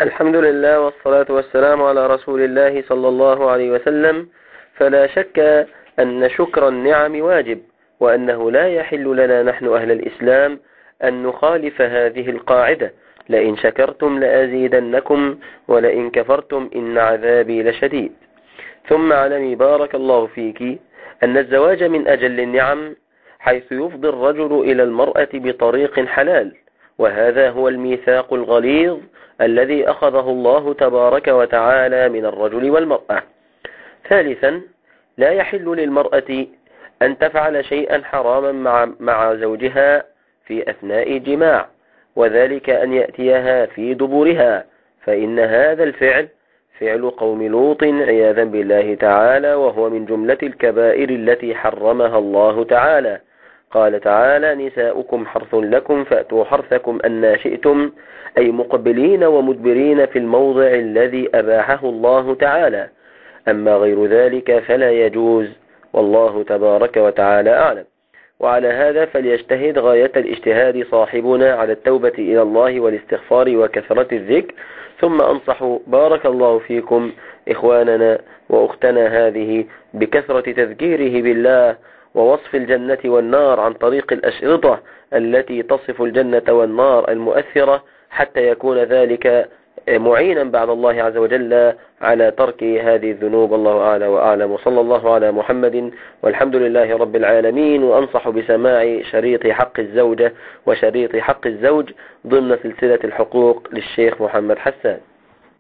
الحمد لله والصلاة والسلام على رسول الله صلى الله عليه وسلم. فلا شك أن شكر النعم واجب، وأنه لا يحل لنا نحن أهل الإسلام أن نخالف هذه القاعدة: لئن شكرتم لأزيدنكم ولئن كفرتم إن عذابي لشديد. ثم اعلمي بارك الله فيك أن الزواج من أجل النعم، حيث يفضي الرجل إلى المرأة بطريق حلال، وهذا هو الميثاق الغليظ الذي أخذه الله تبارك وتعالى من الرجل والمرأة. ثالثا، لا يحل للمرأة أن تفعل شيئا حراما مع زوجها في أثناء الجماع، وذلك أن يأتيها في دبرها، فإن هذا الفعل فعل قوم لوط عياذا بالله تعالى، وهو من جملة الكبائر التي حرمها الله تعالى. قال تعالى: نساؤكم حرث لكم فأتوا حرثكم أن شئتم، أي مقبلين ومدبرين في الموضع الذي أباحه الله تعالى. أما غير ذلك فلا يجوز، والله تبارك وتعالى أعلم. وعلى هذا فليجتهد غاية الاجتهاد صاحبنا على التوبة إلى الله والاستغفار وكثرة الذكر. ثم أنصح بارك الله فيكم إخواننا وأختنا هذه بكثرة تذكيره بالله ووصف الجنة والنار عن طريق الأشرطة التي تصف الجنة والنار المؤثرة، حتى يكون ذلك معينا بعد الله عز وجل على ترك هذه الذنوب. الله أعلى وأعلم، وصلى الله على محمد، والحمد لله رب العالمين. وأنصح بسماع شريط حق الزوجة وشريط حق الزوج ضمن سلسلة الحقوق للشيخ محمد حسان.